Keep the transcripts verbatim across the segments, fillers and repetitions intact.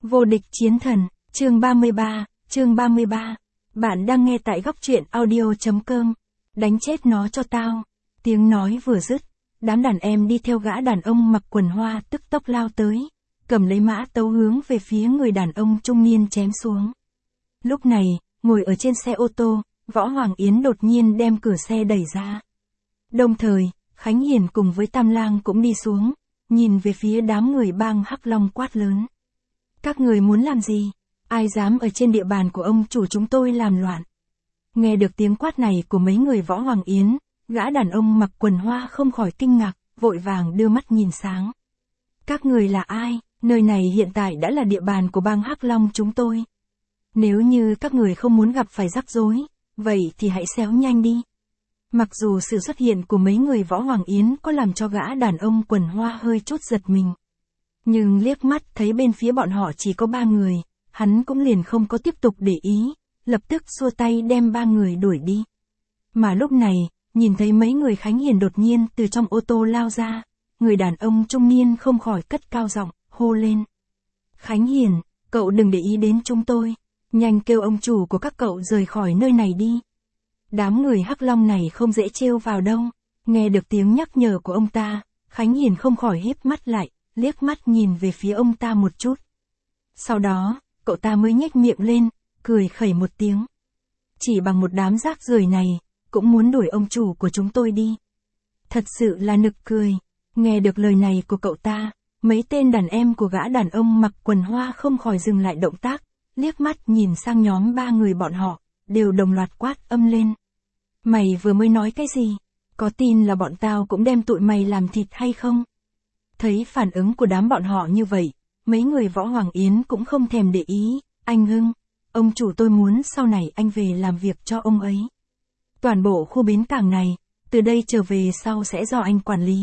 Vô địch chiến thần, chương ba mươi ba, chương ba mươi ba. Bạn đang nghe tại góc truyện audio.com. Đánh chết nó cho tao. Tiếng nói vừa dứt, đám đàn em đi theo gã đàn ông mặc quần hoa tức tốc lao tới, cầm lấy mã tấu hướng về phía người đàn ông trung niên chém xuống. Lúc này, ngồi ở trên xe ô tô, Võ Hoàng Yến đột nhiên đem cửa xe đẩy ra. Đồng thời, Khánh Hiền cùng với Tam Lang cũng đi xuống, nhìn về phía đám người bang Hắc Long quát lớn. Các người muốn làm gì? Ai dám ở trên địa bàn của ông chủ chúng tôi làm loạn? Nghe được tiếng quát này của mấy người Võ Hoàng Yến, gã đàn ông mặc quần hoa không khỏi kinh ngạc, vội vàng đưa mắt nhìn sáng. Các người là ai? Nơi này hiện tại đã là địa bàn của bang Hắc Long chúng tôi. Nếu như các người không muốn gặp phải rắc rối, vậy thì hãy xéo nhanh đi. Mặc dù sự xuất hiện của mấy người Võ Hoàng Yến có làm cho gã đàn ông quần hoa hơi chút giật mình. Nhưng liếc mắt thấy bên phía bọn họ chỉ có ba người, hắn cũng liền không có tiếp tục để ý, lập tức xua tay đem ba người đuổi đi. Mà lúc này, nhìn thấy mấy người Khánh Hiền đột nhiên từ trong ô tô lao ra, người đàn ông trung niên không khỏi cất cao giọng, hô lên. Khánh Hiền, cậu đừng để ý đến chúng tôi, nhanh kêu ông chủ của các cậu rời khỏi nơi này đi. Đám người Hắc Long này không dễ trêu vào đâu. Nghe được tiếng nhắc nhở của ông ta, Khánh Hiền không khỏi híp mắt lại, liếc mắt nhìn về phía ông ta một chút. Sau đó, cậu ta mới nhếch miệng lên, cười khẩy một tiếng. Chỉ bằng một đám rác rưởi này, cũng muốn đuổi ông chủ của chúng tôi đi. Thật sự là nực cười. Nghe được lời này của cậu ta, mấy tên đàn em của gã đàn ông mặc quần hoa không khỏi dừng lại động tác, liếc mắt nhìn sang nhóm ba người bọn họ, đều đồng loạt quát âm lên. Mày vừa mới nói cái gì? Có tin là bọn tao cũng đem tụi mày làm thịt hay không? Thấy phản ứng của đám bọn họ như vậy, mấy người Võ Hoàng Yến cũng không thèm để ý. Anh Hưng, ông chủ tôi muốn sau này anh về làm việc cho ông ấy. Toàn bộ khu bến cảng này, từ đây trở về sau sẽ do anh quản lý.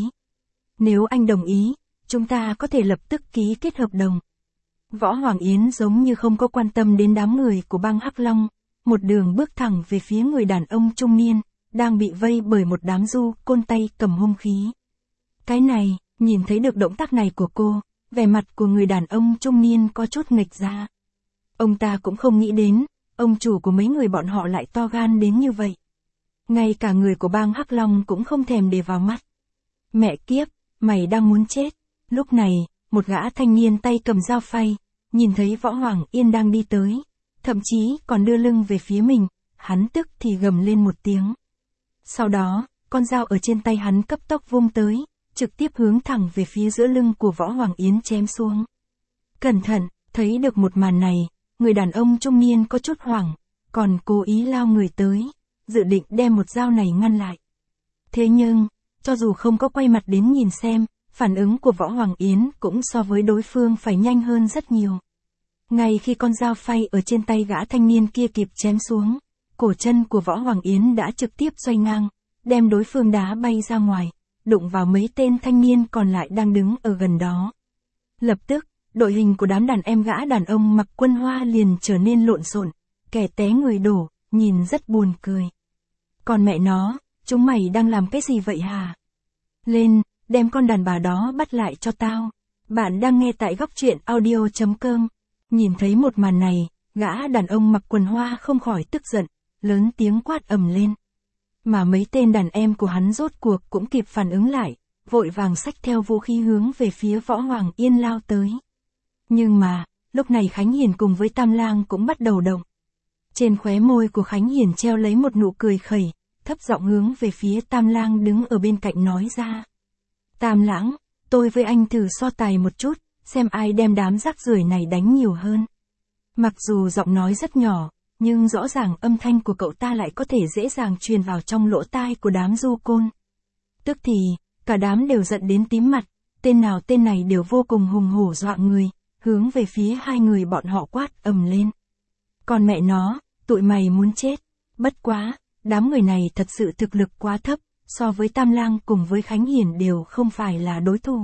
Nếu anh đồng ý, chúng ta có thể lập tức ký kết hợp đồng. Võ Hoàng Yến giống như không có quan tâm đến đám người của bang Hắc Long, một đường bước thẳng về phía người đàn ông trung niên, đang bị vây bởi một đám du côn tay cầm hung khí. Cái này, nhìn thấy được động tác này của cô, vẻ mặt của người đàn ông trung niên có chút nghịch ra. Ông ta cũng không nghĩ đến, ông chủ của mấy người bọn họ lại to gan đến như vậy. Ngay cả người của bang Hắc Long cũng không thèm để vào mắt. Mẹ kiếp, mày đang muốn chết. Lúc này, một gã thanh niên tay cầm dao phay, nhìn thấy Võ Hoàng Yên đang đi tới, thậm chí còn đưa lưng về phía mình, hắn tức thì gầm lên một tiếng. Sau đó, con dao ở trên tay hắn cấp tốc vung tới, trực tiếp hướng thẳng về phía giữa lưng của Võ Hoàng Yến chém xuống. Cẩn thận, thấy được một màn này, người đàn ông trung niên có chút hoảng, còn cố ý lao người tới, dự định đem một dao này ngăn lại. Thế nhưng, cho dù không có quay mặt đến nhìn xem, phản ứng của Võ Hoàng Yến cũng so với đối phương phải nhanh hơn rất nhiều. Ngay khi con dao phay ở trên tay gã thanh niên kia kịp chém xuống, cổ chân của Võ Hoàng Yến đã trực tiếp xoay ngang, đem đối phương đá bay ra ngoài, đụng vào mấy tên thanh niên còn lại đang đứng ở gần đó. Lập tức, đội hình của đám đàn em gã đàn ông mặc quân hoa liền trở nên lộn xộn, kẻ té người đổ, nhìn rất buồn cười. Còn mẹ nó, chúng mày đang làm cái gì vậy hả? Lên, đem con đàn bà đó bắt lại cho tao. Bạn đang nghe tại góc truyện audio.com. Nhìn thấy một màn này, gã đàn ông mặc quần hoa không khỏi tức giận, lớn tiếng quát ầm lên. Mà mấy tên đàn em của hắn rốt cuộc cũng kịp phản ứng lại, vội vàng xách theo vũ khí hướng về phía Võ Hoàng Yên lao tới. Nhưng mà, lúc này Khánh Hiền cùng với Tam Lang cũng bắt đầu động. Trên khóe môi của Khánh Hiền treo lấy một nụ cười khẩy, thấp giọng hướng về phía Tam Lang đứng ở bên cạnh nói ra. Tam Lãng, tôi với anh thử so tài một chút, xem ai đem đám rác rưởi này đánh nhiều hơn. Mặc dù giọng nói rất nhỏ, nhưng rõ ràng âm thanh của cậu ta lại có thể dễ dàng truyền vào trong lỗ tai của đám du côn. Tức thì, cả đám đều giận đến tím mặt, tên nào tên này đều vô cùng hùng hổ dọa người, hướng về phía hai người bọn họ quát ầm lên. Còn mẹ nó, tụi mày muốn chết. Bất quá, đám người này thật sự thực lực quá thấp, so với Tam Lang cùng với Khánh Hiền đều không phải là đối thủ.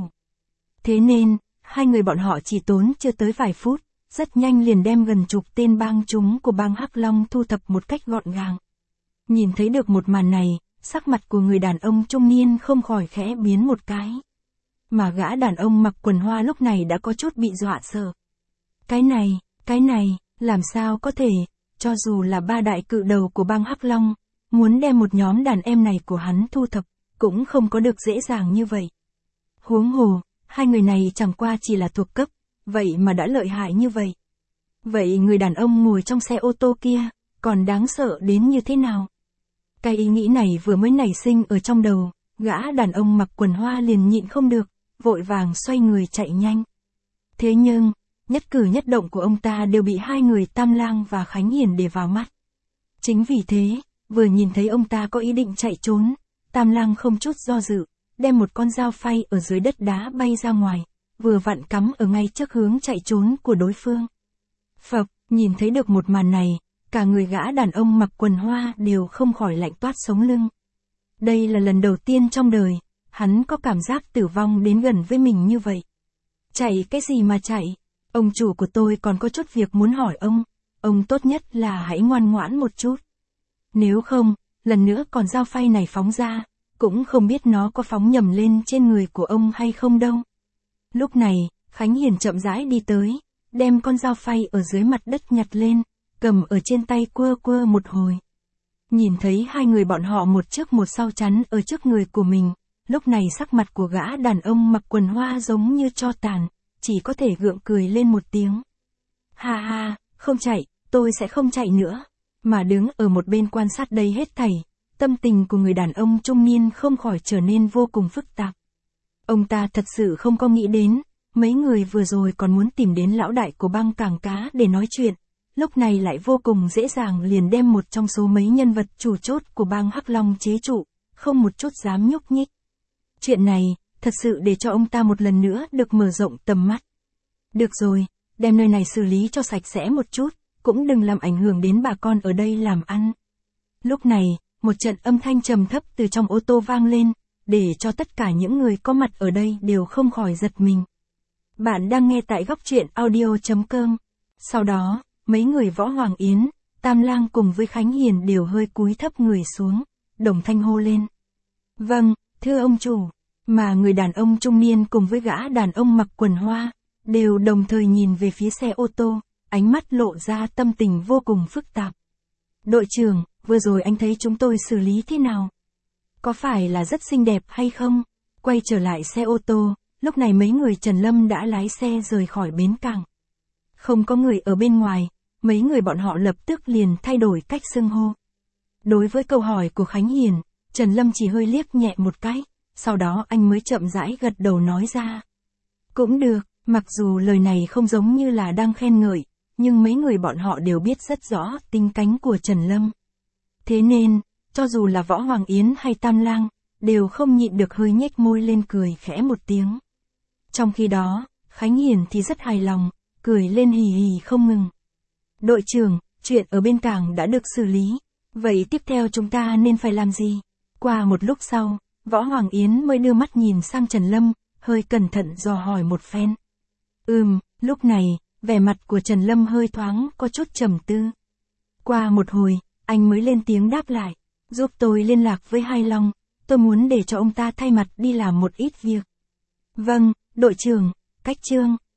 Thế nên, hai người bọn họ chỉ tốn chưa tới vài phút, rất nhanh liền đem gần chục tên bang chúng của bang Hắc Long thu thập một cách gọn gàng. Nhìn thấy được một màn này, sắc mặt của người đàn ông trung niên không khỏi khẽ biến một cái. Mà gã đàn ông mặc quần hoa lúc này đã có chút bị dọa sợ. Cái này, cái này, làm sao có thể, cho dù là ba đại cự đầu của bang Hắc Long, muốn đem một nhóm đàn em này của hắn thu thập, cũng không có được dễ dàng như vậy. Huống hồ, hai người này chẳng qua chỉ là thuộc cấp, vậy mà đã lợi hại như vậy. Vậy người đàn ông ngồi trong xe ô tô kia, còn đáng sợ đến như thế nào? Cái ý nghĩ này vừa mới nảy sinh ở trong đầu, gã đàn ông mặc quần hoa liền nhịn không được, vội vàng xoay người chạy nhanh. Thế nhưng, nhất cử nhất động của ông ta đều bị hai người Tam Lang và Khánh Hiền để vào mắt. Chính vì thế, vừa nhìn thấy ông ta có ý định chạy trốn, Tam Lang không chút do dự, đem một con dao phay ở dưới đất đá bay ra ngoài, vừa vặn cắm ở ngay trước hướng chạy trốn của đối phương. Phập, nhìn thấy được một màn này, cả người gã đàn ông mặc quần hoa đều không khỏi lạnh toát sống lưng. Đây là lần đầu tiên trong đời, hắn có cảm giác tử vong đến gần với mình như vậy. Chạy cái gì mà chạy? Ông chủ của tôi còn có chút việc muốn hỏi ông, ông tốt nhất là hãy ngoan ngoãn một chút. Nếu không, lần nữa còn dao phay này phóng ra, cũng không biết nó có phóng nhầm lên trên người của ông hay không đâu. Lúc này, Khánh Hiền chậm rãi đi tới, đem con dao phay ở dưới mặt đất nhặt lên, cầm ở trên tay quơ quơ một hồi. Nhìn thấy hai người bọn họ một trước một sau chắn ở trước người của mình, lúc này sắc mặt của gã đàn ông mặc quần hoa giống như tro tàn, chỉ có thể gượng cười lên một tiếng. Ha ha, không chạy, tôi sẽ không chạy nữa. Mà đứng ở một bên quan sát đây hết thảy, tâm tình của người đàn ông trung niên không khỏi trở nên vô cùng phức tạp. Ông ta thật sự không có nghĩ đến, mấy người vừa rồi còn muốn tìm đến lão đại của bang Cảng Cá để nói chuyện, lúc này lại vô cùng dễ dàng liền đem một trong số mấy nhân vật chủ chốt của bang Hắc Long chế trụ, không một chút dám nhúc nhích. Chuyện này, thật sự để cho ông ta một lần nữa được mở rộng tầm mắt. Được rồi, đem nơi này xử lý cho sạch sẽ một chút, cũng đừng làm ảnh hưởng đến bà con ở đây làm ăn. Lúc này, một trận âm thanh trầm thấp từ trong ô tô vang lên, để cho tất cả những người có mặt ở đây đều không khỏi giật mình. Bạn đang nghe tại góc truyện audio chấm com. Sau đó, mấy người Võ Hoàng Yến, Tam Lang cùng với Khánh Hiền đều hơi cúi thấp người xuống, đồng thanh hô lên. Vâng, thưa ông chủ. Mà người đàn ông trung niên cùng với gã đàn ông mặc quần hoa, đều đồng thời nhìn về phía xe ô tô, ánh mắt lộ ra tâm tình vô cùng phức tạp. Đội trưởng, vừa rồi anh thấy chúng tôi xử lý thế nào? Có phải là rất xinh đẹp hay không? Quay trở lại xe ô tô, lúc này mấy người Trần Lâm đã lái xe rời khỏi bến cảng. Không có người ở bên ngoài, mấy người bọn họ lập tức liền thay đổi cách xưng hô. Đối với câu hỏi của Khánh Hiền, Trần Lâm chỉ hơi liếc nhẹ một cái, sau đó anh mới chậm rãi gật đầu nói ra. Cũng được, mặc dù lời này không giống như là đang khen ngợi, nhưng mấy người bọn họ đều biết rất rõ tính cánh của Trần Lâm. Thế nên, cho dù là Võ Hoàng Yến hay Tam Lang, đều không nhịn được hơi nhếch môi lên cười khẽ một tiếng. Trong khi đó, Khánh Hiền thì rất hài lòng, cười lên hì hì không ngừng. Đội trưởng, chuyện ở bên cảng đã được xử lý, vậy tiếp theo chúng ta nên phải làm gì? Qua một lúc sau, Võ Hoàng Yến mới đưa mắt nhìn sang Trần Lâm, hơi cẩn thận dò hỏi một phen. Ừm, lúc này, vẻ mặt của Trần Lâm hơi thoáng có chút trầm tư. Qua một hồi, anh mới lên tiếng đáp lại, giúp tôi liên lạc với Hai Long, tôi muốn để cho ông ta thay mặt đi làm một ít việc. Vâng, đội trưởng, cách chương.